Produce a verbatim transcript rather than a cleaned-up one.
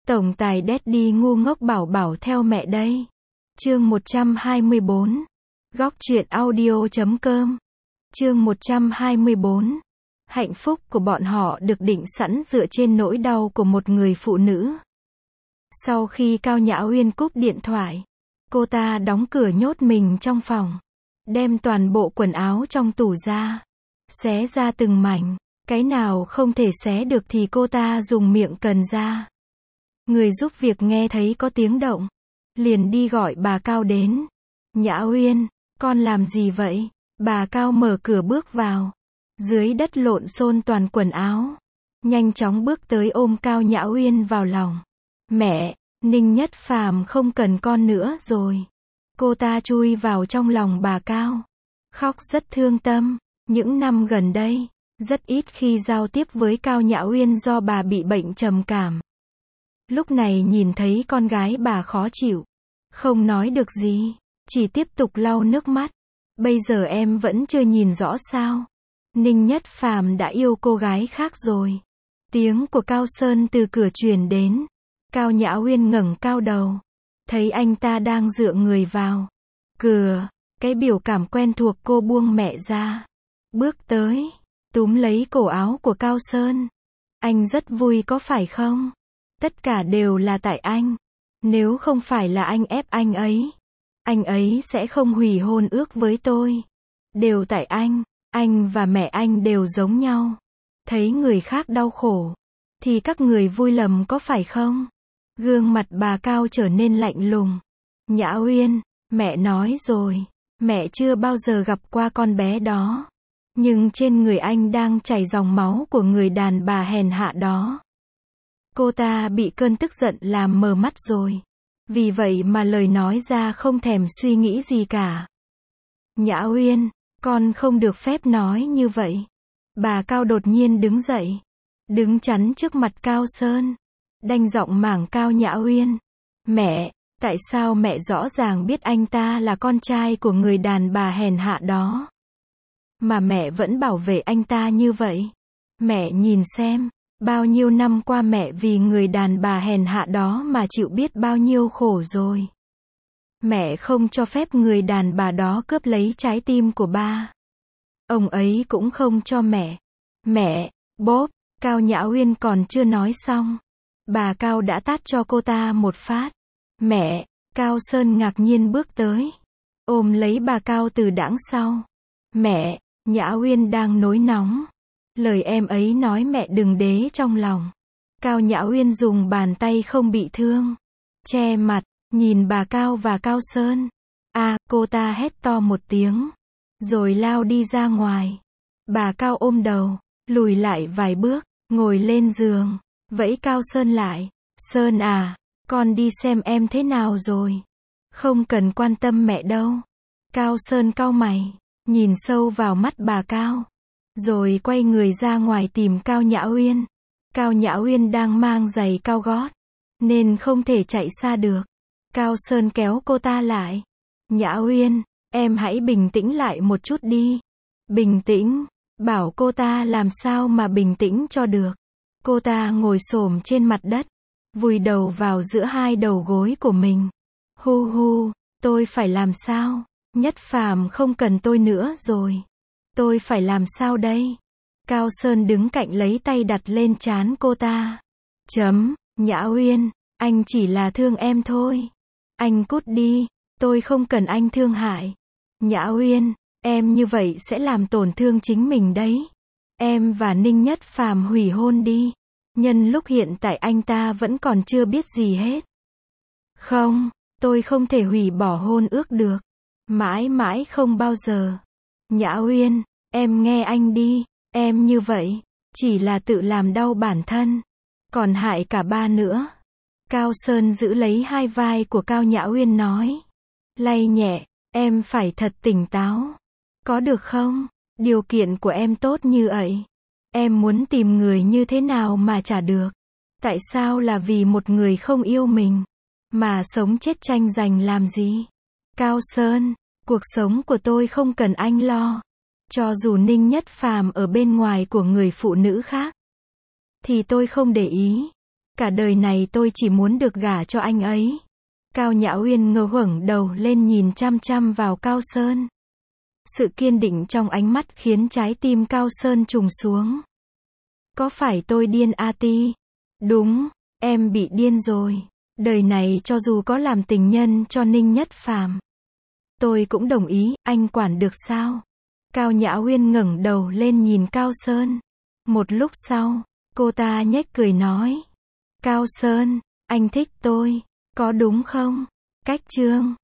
Tổng tài Daddy ngu ngốc bảo bảo theo mẹ đây. Chương một trăm hai mươi bốn. Góc truyện audio chấm com. Chương một trăm hai mươi bốn. Hạnh phúc của bọn họ được định sẵn dựa trên nỗi đau của một người phụ nữ. Sau khi Cao Nhã Uyên cúp điện thoại, cô ta đóng cửa nhốt mình trong phòng, đem toàn bộ quần áo trong tủ ra, xé ra từng mảnh, cái nào không thể xé được thì cô ta dùng miệng cần ra. Người giúp việc nghe thấy có tiếng động, liền đi gọi bà Cao đến. Nhã Uyên, con làm gì vậy? Bà Cao mở cửa bước vào. Dưới đất lộn xôn toàn quần áo. Nhanh chóng bước tới ôm Cao Nhã Uyên vào lòng. Mẹ, Ninh Nhất Phàm không cần con nữa rồi. Cô ta chui vào trong lòng bà Cao. Khóc rất thương tâm. Những năm gần đây, rất ít khi giao tiếp với Cao Nhã Uyên do bà bị bệnh trầm cảm. Lúc này nhìn thấy con gái bà khó chịu, không nói được gì, chỉ tiếp tục lau nước mắt. Bây giờ em vẫn chưa nhìn rõ sao? Ninh Nhất Phàm đã yêu cô gái khác rồi. Tiếng của Cao Sơn từ cửa truyền đến. Cao Nhã Uyên ngẩng cao đầu, thấy anh ta đang dựa người vào cửa, cái biểu cảm quen thuộc cô buông mẹ ra, bước tới, túm lấy cổ áo của Cao Sơn. Anh rất vui có phải không? Tất cả đều là tại anh. Nếu không phải là anh ép anh ấy, anh ấy sẽ không hủy hôn ước với tôi. Đều tại anh, anh và mẹ anh đều giống nhau. Thấy người khác đau khổ, thì các người vui lầm có phải không? Gương mặt bà Cao trở nên lạnh lùng. Nhã Uyên, mẹ nói rồi, mẹ chưa bao giờ gặp qua con bé đó. Nhưng trên người anh đang chảy dòng máu của người đàn bà hèn hạ đó. Cô ta bị cơn tức giận làm mờ mắt rồi. Vì vậy mà lời nói ra không thèm suy nghĩ gì cả. Nhã Uyên, con không được phép nói như vậy. Bà Cao đột nhiên đứng dậy, đứng chắn trước mặt Cao Sơn, đanh giọng mảng Cao Nhã Uyên. Mẹ, tại sao mẹ rõ ràng biết anh ta là con trai của người đàn bà hèn hạ đó, mà mẹ vẫn bảo vệ anh ta như vậy? Mẹ nhìn xem, bao nhiêu năm qua mẹ vì người đàn bà hèn hạ đó mà chịu biết bao nhiêu khổ rồi. Mẹ không cho phép người đàn bà đó cướp lấy trái tim của ba. Ông ấy cũng không cho mẹ. Mẹ, bốp, Cao Nhã Uyên còn chưa nói xong, bà Cao đã tát cho cô ta một phát. Mẹ, Cao Sơn ngạc nhiên bước tới, ôm lấy bà Cao từ đằng sau. Mẹ, Nhã Uyên đang nổi nóng. Lời em ấy nói mẹ đừng để trong lòng. Cao Nhã Uyên dùng bàn tay không bị thương, che mặt, nhìn bà Cao và Cao Sơn. À, cô ta hét to một tiếng, rồi lao đi ra ngoài. Bà Cao ôm đầu, lùi lại vài bước, ngồi lên giường, vẫy Cao Sơn lại. Sơn à, con đi xem em thế nào rồi. Không cần quan tâm mẹ đâu. Cao Sơn cau mày, nhìn sâu vào mắt bà Cao, rồi quay người ra ngoài tìm Cao Nhã Uyên. Cao Nhã Uyên đang mang giày cao gót, nên không thể chạy xa được. Cao Sơn kéo cô ta lại. Nhã Uyên, em hãy bình tĩnh lại một chút đi. Bình tĩnh? Bảo cô ta làm sao mà bình tĩnh cho được. Cô ta ngồi xổm trên mặt đất, vùi đầu vào giữa hai đầu gối của mình. Hu hu, tôi phải làm sao? Nhất Phàm không cần tôi nữa rồi. Tôi phải làm sao đây? Cao Sơn đứng cạnh lấy tay đặt lên trán cô ta. Chấm, Nhã Uyên, anh chỉ là thương em thôi. Anh cút đi, tôi không cần anh thương hại. Nhã Uyên, em như vậy sẽ làm tổn thương chính mình đấy. Em và Ninh Nhất Phàm hủy hôn đi. Nhân lúc hiện tại anh ta vẫn còn chưa biết gì hết. Không, tôi không thể hủy bỏ hôn ước được. Mãi mãi không bao giờ. Nhã Uyên, em nghe anh đi, em như vậy, chỉ là tự làm đau bản thân, còn hại cả ba nữa. Cao Sơn giữ lấy hai vai của Cao Nhã Uyên nói, lay nhẹ, em phải thật tỉnh táo, có được không? Điều kiện của em tốt như vậy, em muốn tìm người như thế nào mà trả được? Tại sao là vì một người không yêu mình, mà sống chết tranh giành làm gì? Cao Sơn, cuộc sống của tôi không cần anh lo. Cho dù Ninh Nhất Phàm ở bên ngoài của người phụ nữ khác, thì tôi không để ý. Cả đời này tôi chỉ muốn được gả cho anh ấy. Cao Nhã Uyên ngơ ngẩng đầu lên nhìn chăm chăm vào Cao Sơn. Sự kiên định trong ánh mắt khiến trái tim Cao Sơn trùng xuống. Có phải tôi điên a Ti? Đúng, em bị điên rồi. Đời này cho dù có làm tình nhân cho Ninh Nhất Phàm, tôi cũng đồng ý, anh quản được sao? Cao Nhã Uyên ngẩng đầu lên nhìn Cao Sơn. Một lúc sau, cô ta nhếch cười nói. Cao Sơn, anh thích tôi, có đúng không? Cách chương